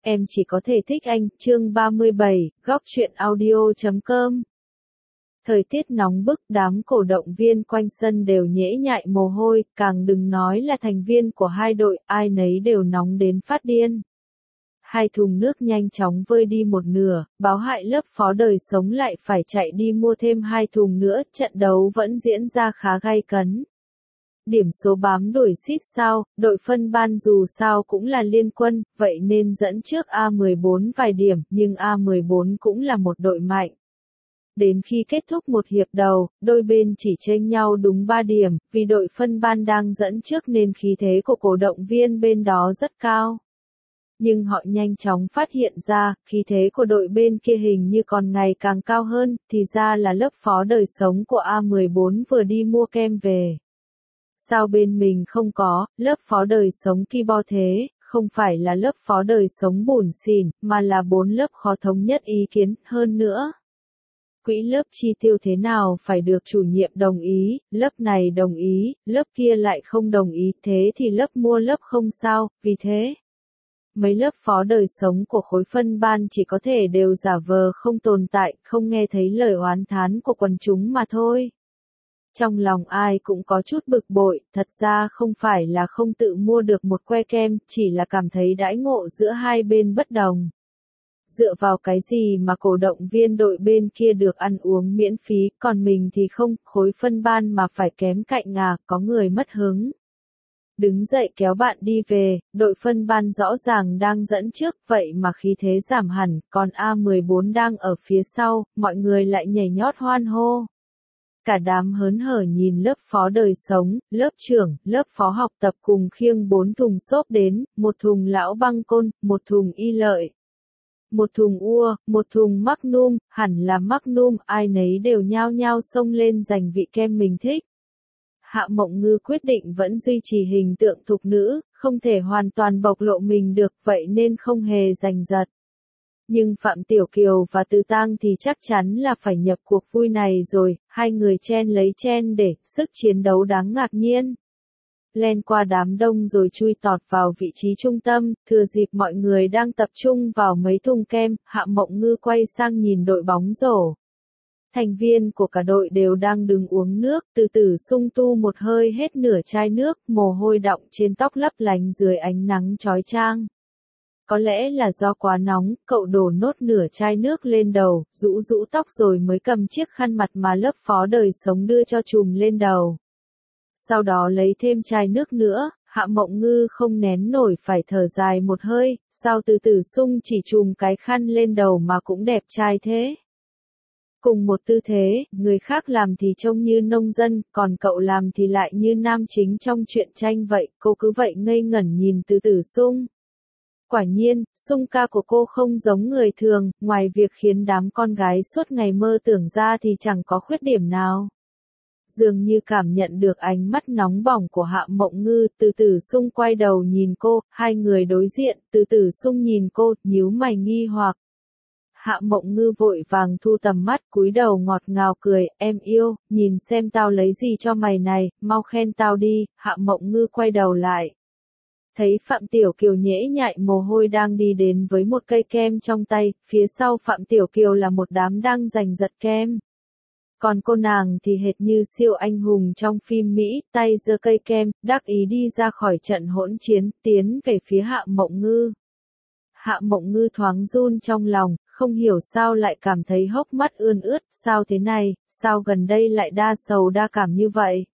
em chỉ có thể thích anh, chương 37, góc truyện audio.com. Thời tiết nóng bức, đám cổ động viên quanh sân đều nhễ nhại mồ hôi, càng đừng nói là thành viên của hai đội, ai nấy đều nóng đến phát điên. Hai thùng nước nhanh chóng vơi đi một nửa, báo hại lớp phó đời sống lại phải chạy đi mua thêm 2 thùng nữa, trận đấu vẫn diễn ra khá gay cấn. Điểm số bám đuổi xít sao, đội phân ban dù sao cũng là liên quân, vậy nên dẫn trước A14 vài điểm, nhưng A14 cũng là một đội mạnh. Đến khi kết thúc một hiệp đầu, đôi bên chỉ chênh nhau đúng 3 điểm, vì đội phân ban đang dẫn trước nên khí thế của cổ động viên bên đó rất cao. Nhưng họ nhanh chóng phát hiện ra, khí thế của đội bên kia hình như còn ngày càng cao hơn, thì ra là lớp phó đời sống của A14 vừa đi mua kem về. Sao bên mình không có, lớp phó đời sống Kibo thế, không phải là lớp phó đời sống bủn xỉn, mà là 4 lớp khó thống nhất ý kiến, hơn nữa. Quỹ lớp chi tiêu thế nào phải được chủ nhiệm đồng ý, lớp này đồng ý, lớp kia lại không đồng ý, thế thì lớp mua lớp không sao, vì thế. Mấy lớp phó đời sống của khối phân ban chỉ có thể đều giả vờ không tồn tại, không nghe thấy lời oán thán của quần chúng mà thôi. Trong lòng ai cũng có chút bực bội, thật ra không phải là không tự mua được một que kem, chỉ là cảm thấy đãi ngộ giữa hai bên bất đồng. Dựa vào cái gì mà cổ động viên đội bên kia được ăn uống miễn phí, còn mình thì không, khối phân ban mà phải kém cạnh có người mất hứng. Đứng dậy kéo bạn đi về, đội phân ban rõ ràng đang dẫn trước, vậy mà khí thế giảm hẳn, còn A14 đang ở phía sau, mọi người lại nhảy nhót hoan hô. Cả đám hớn hở nhìn lớp phó đời sống, lớp trưởng, lớp phó học tập cùng khiêng 4 thùng xốp đến, 1 thùng lão băng côn, 1 thùng y lợi, 1 thùng ua, 1 thùng Magnum, hẳn là Magnum, ai nấy đều nhao nhao xông lên giành vị kem mình thích. Hạ Mộng Ngư quyết định vẫn duy trì hình tượng thục nữ, không thể hoàn toàn bộc lộ mình được, vậy nên không hề giành giật. Nhưng Phạm Tiểu Kiều và Từ Tang thì chắc chắn là phải nhập cuộc vui này rồi, hai người chen lấy chen để, sức chiến đấu đáng ngạc nhiên. Len qua đám đông rồi chui tọt vào vị trí trung tâm, thừa dịp mọi người đang tập trung vào mấy thùng kem, Hạ Mộng Ngư quay sang nhìn đội bóng rổ. Thành viên của cả đội đều đang đứng uống nước, từ từ sung tu một hơi hết nửa chai nước, mồ hôi đọng trên tóc lấp lánh dưới ánh nắng chói chang. Có lẽ là do quá nóng, cậu đổ nốt nửa chai nước lên đầu, rũ rũ tóc rồi mới cầm chiếc khăn mặt mà lớp phó đời sống đưa cho trùm lên đầu. Sau đó lấy thêm chai nước nữa, Hạ Mộng Ngư không nén nổi phải thở dài một hơi, sao từ từ sung chỉ trùm cái khăn lên đầu mà cũng đẹp trai thế. Cùng một tư thế, người khác làm thì trông như nông dân, còn cậu làm thì lại như nam chính trong truyện tranh vậy, cô cứ vậy ngây ngẩn nhìn từ từ sung. Quả nhiên, sung ca của cô không giống người thường, ngoài việc khiến đám con gái suốt ngày mơ tưởng ra thì chẳng có khuyết điểm nào. Dường như cảm nhận được ánh mắt nóng bỏng của Hạ Mộng Ngư, từ từ sung quay đầu nhìn cô, hai người đối diện, từ từ sung nhìn cô, nhíu mày nghi hoặc. Hạ Mộng Ngư vội vàng thu tầm mắt, cúi đầu ngọt ngào cười, em yêu, nhìn xem tao lấy gì cho mày này, mau khen tao đi. Hạ Mộng Ngư quay đầu lại. Thấy Phạm Tiểu Kiều nhễ nhại mồ hôi đang đi đến với một cây kem trong tay, phía sau Phạm Tiểu Kiều là một đám đang giành giật kem. Còn cô nàng thì hệt như siêu anh hùng trong phim Mỹ, tay giơ cây kem, đắc ý đi ra khỏi trận hỗn chiến, tiến về phía Hạ Mộng Ngư. Hạ Mộng Ngư thoáng run trong lòng, không hiểu sao lại cảm thấy hốc mắt ươn ướt, sao thế này, sao gần đây lại đa sầu đa cảm như vậy.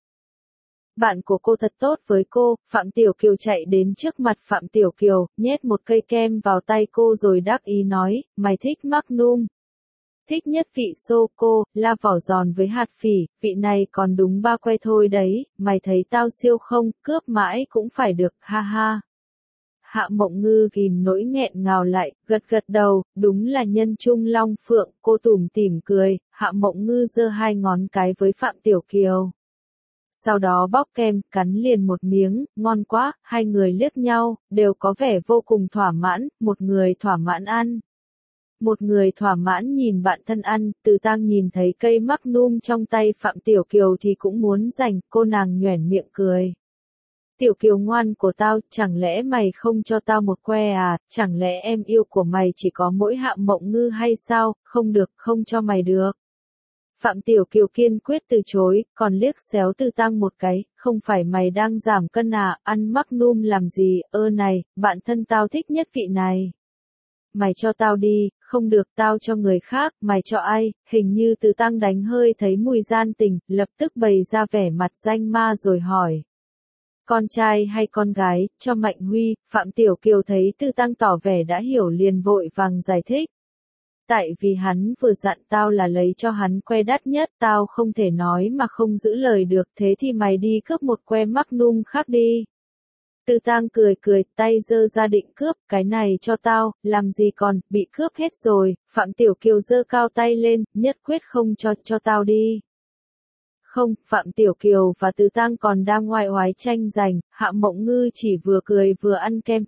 Bạn của cô thật tốt với cô, Phạm Tiểu Kiều chạy đến trước mặt Phạm Tiểu Kiều, nhét một cây kem vào tay cô rồi đắc ý nói, mày thích Magnum. Thích nhất vị sô-cô, la vỏ giòn với hạt phỉ, vị này còn đúng 3 que thôi đấy, mày thấy tao siêu không, cướp mãi cũng phải được, ha ha. Hạ Mộng Ngư kìm nỗi nghẹn ngào lại, gật gật đầu, đúng là nhân trung long phượng, cô tủm tỉm cười, Hạ Mộng Ngư giơ 2 ngón cái với Phạm Tiểu Kiều. Sau đó bóc kem, cắn liền một miếng, ngon quá, hai người liếc nhau, đều có vẻ vô cùng thỏa mãn, một người thỏa mãn ăn. Một người thỏa mãn nhìn bạn thân ăn, Từ Tang nhìn thấy cây Magnum trong tay Phạm Tiểu Kiều thì cũng muốn giành, cô nàng nhoẻn miệng cười. Tiểu kiều ngoan của tao, chẳng lẽ mày không cho tao một que à, chẳng lẽ em yêu của mày chỉ có mỗi Hạ Mộng Ngư hay sao, không được, không cho mày được. Phạm Tiểu Kiều kiên quyết từ chối, còn liếc xéo Tư Tăng một cái, không phải mày đang giảm cân à, ăn Magnum làm gì, này, bạn thân tao thích nhất vị này. Mày cho tao đi, không được tao cho người khác, mày cho ai, hình như Tư Tăng đánh hơi thấy mùi gian tình, lập tức bày ra vẻ mặt danh ma rồi hỏi. Con trai hay con gái, cho Mạnh Huy, Phạm Tiểu Kiều thấy Tư Tăng tỏ vẻ đã hiểu liền vội vàng giải thích. Tại vì hắn vừa dặn tao là lấy cho hắn que đắt nhất, tao không thể nói mà không giữ lời được, thế thì mày đi cướp một que Magnum khác đi. Tư Tăng cười cười, tay giơ ra định cướp, cái này cho tao, làm gì còn, bị cướp hết rồi, Phạm Tiểu Kiều giơ cao tay lên, nhất quyết không cho tao đi. Không, Phạm Tiểu Kiều và Tư Tăng còn đang ngoại oái tranh giành, Hạ Mộng Ngư chỉ vừa cười vừa ăn kem.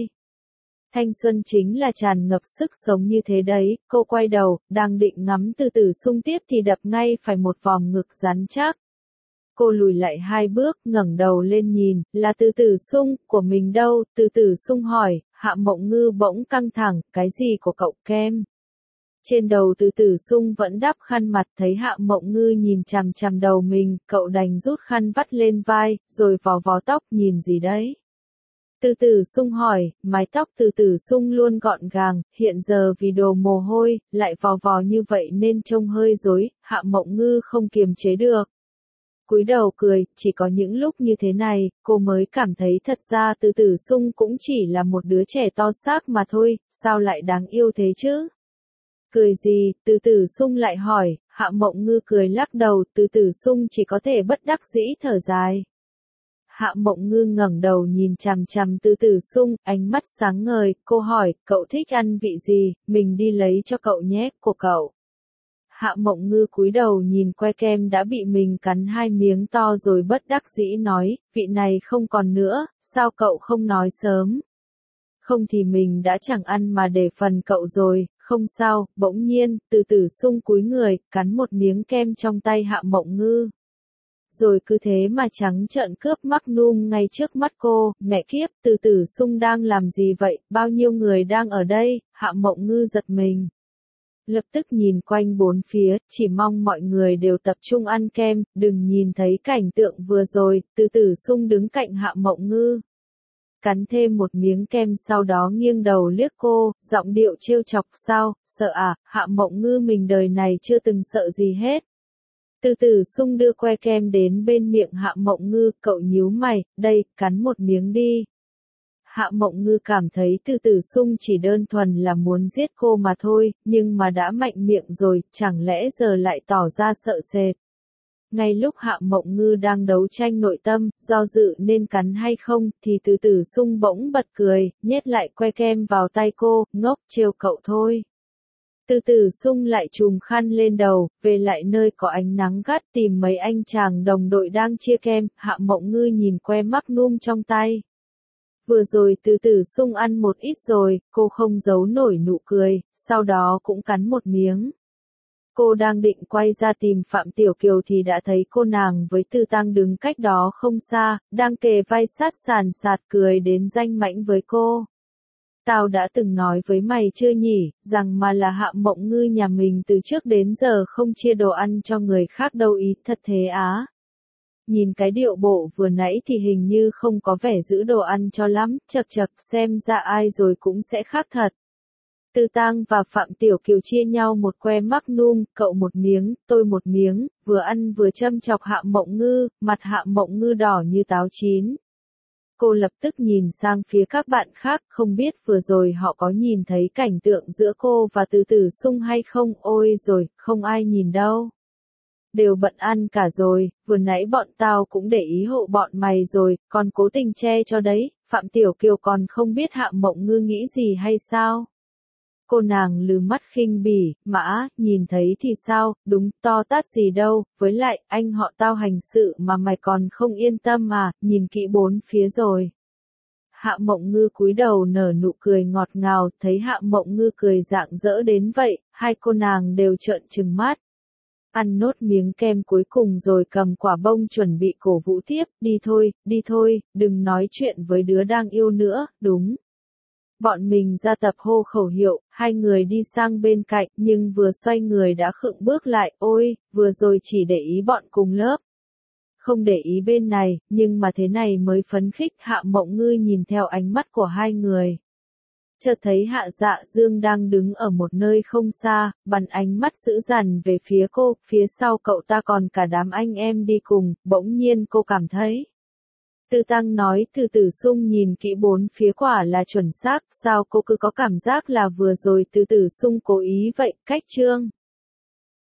Thanh xuân chính là tràn ngập sức sống như thế đấy, cô quay đầu, đang định ngắm Từ Tử Sung tiếp thì đập ngay phải một vòng ngực rắn chắc. Cô lùi lại 2 bước, ngẩng đầu lên nhìn, là Từ Tử Sung, của mình đâu, Từ Tử Sung hỏi, Hạ Mộng Ngư bỗng căng thẳng, cái gì của cậu kem? Trên đầu Từ Tử Sung vẫn đắp khăn mặt, thấy Hạ Mộng Ngư nhìn chằm chằm đầu mình, cậu đành rút khăn vắt lên vai, rồi vò vò tóc, nhìn gì đấy? Từ Tử Sung hỏi, mái tóc Từ Tử Sung luôn gọn gàng, hiện giờ vì đổ mồ hôi, lại vò vò như vậy nên trông hơi rối, Hạ Mộng Ngư không kiềm chế được. Cúi đầu cười, chỉ có những lúc như thế này, cô mới cảm thấy thật ra Từ Tử Sung cũng chỉ là một đứa trẻ to xác mà thôi, sao lại đáng yêu thế chứ? Cười gì, Từ Tử Sung lại hỏi, Hạ Mộng Ngư cười lắc đầu, Từ Tử Sung chỉ có thể bất đắc dĩ thở dài. Hạ Mộng Ngư ngẩng đầu nhìn chằm chằm Từ Tử Sung, ánh mắt sáng ngời, cô hỏi, cậu thích ăn vị gì, mình đi lấy cho cậu nhé, của cậu. Hạ Mộng Ngư cúi đầu nhìn que kem đã bị mình cắn 2 miếng to rồi bất đắc dĩ nói, vị này không còn nữa, sao cậu không nói sớm? Không thì mình đã chẳng ăn mà để phần cậu rồi, không sao, bỗng nhiên, Từ Tử Sung cúi người, cắn một miếng kem trong tay Hạ Mộng Ngư. Rồi cứ thế mà trắng trợn cướp Magnum ngay trước mắt cô, mẹ kiếp, Từ Tử Sung đang làm gì vậy, bao nhiêu người đang ở đây, Hạ Mộng Ngư giật mình. Lập tức nhìn quanh bốn phía, chỉ mong mọi người đều tập trung ăn kem, đừng nhìn thấy cảnh tượng vừa rồi, Từ Tử Sung đứng cạnh Hạ Mộng Ngư. Cắn thêm một miếng kem sau đó nghiêng đầu liếc cô, giọng điệu trêu chọc sao, sợ à, Hạ Mộng Ngư mình đời này chưa từng sợ gì hết. Từ Tử Sung đưa que kem đến bên miệng Hạ Mộng Ngư, cậu nhíu mày, đây, cắn một miếng đi. Hạ Mộng Ngư cảm thấy Từ Tử Sung chỉ đơn thuần là muốn giết cô mà thôi, nhưng mà đã mạnh miệng rồi, chẳng lẽ giờ lại tỏ ra sợ sệt. Ngay lúc Hạ Mộng Ngư đang đấu tranh nội tâm, do dự nên cắn hay không, thì Từ Tử Sung bỗng bật cười, nhét lại que kem vào tay cô, ngốc, trêu cậu thôi. Từ Tử Sung lại chùm khăn lên đầu, về lại nơi có ánh nắng gắt tìm mấy anh chàng đồng đội đang chia kem, Hạ Mộng Ngư nhìn que Magnum trong tay. Vừa rồi Từ Tử Sung ăn một ít rồi, cô không giấu nổi nụ cười, sau đó cũng cắn một miếng. Cô đang định quay ra tìm Phạm Tiểu Kiều thì đã thấy cô nàng với Tư Tăng đứng cách đó không xa, đang kề vai sát sàn sạt cười đến danh mãnh với cô. Tao đã từng nói với mày chưa nhỉ, rằng mà là Hạ Mộng Ngư nhà mình từ trước đến giờ không chia đồ ăn cho người khác đâu ý, thật thế á. Nhìn cái điệu bộ vừa nãy thì hình như không có vẻ giữ đồ ăn cho lắm, chật chật xem ra ai rồi cũng sẽ khác thật. Tư Tăng và Phạm Tiểu Kiều chia nhau một que Magnum, cậu một miếng, tôi một miếng, vừa ăn vừa châm chọc Hạ Mộng Ngư, mặt Hạ Mộng Ngư đỏ như táo chín. Cô lập tức nhìn sang phía các bạn khác, không biết vừa rồi họ có nhìn thấy cảnh tượng giữa cô và Từ Tử Sung hay không, ôi rồi, không ai nhìn đâu. Đều bận ăn cả rồi, vừa nãy bọn tao cũng để ý hộ bọn mày rồi, còn cố tình che cho đấy, Phạm Tiểu Kiều còn không biết Hạ Mộng Ngư nghĩ gì hay sao? Cô nàng lừ mắt khinh bỉ, mã, nhìn thấy thì sao, đúng, to tát gì đâu, với lại, anh họ tao hành sự mà mày còn không yên tâm mà, nhìn kỹ bốn phía rồi. Hạ Mộng Ngư cúi đầu nở nụ cười ngọt ngào, thấy Hạ Mộng Ngư cười rạng rỡ đến vậy, hai cô nàng đều trợn trừng mắt. ăn nốt miếng kem cuối cùng rồi cầm quả bông chuẩn bị cổ vũ tiếp, đi thôi, đừng nói chuyện với đứa đang yêu nữa, đúng. Bọn mình ra tập hô khẩu hiệu, hai người đi sang bên cạnh, nhưng vừa xoay người đã khựng bước lại, ôi, vừa rồi chỉ để ý bọn cùng lớp. Không để ý bên này, nhưng mà thế này mới phấn khích. Hạ Mộng Ngư nhìn theo ánh mắt của hai người. Chợt thấy Hạ Dạ Dương đang đứng ở một nơi không xa, bắn ánh mắt dữ dằn về phía cô, phía sau cậu ta còn cả đám anh em đi cùng, bỗng nhiên cô cảm thấy. Tư Tăng nói Từ Tử Sung nhìn kỹ bốn phía quả là chuẩn xác, sao cô cứ có cảm giác là vừa rồi Từ Tử Sung cố ý vậy, cách Trương.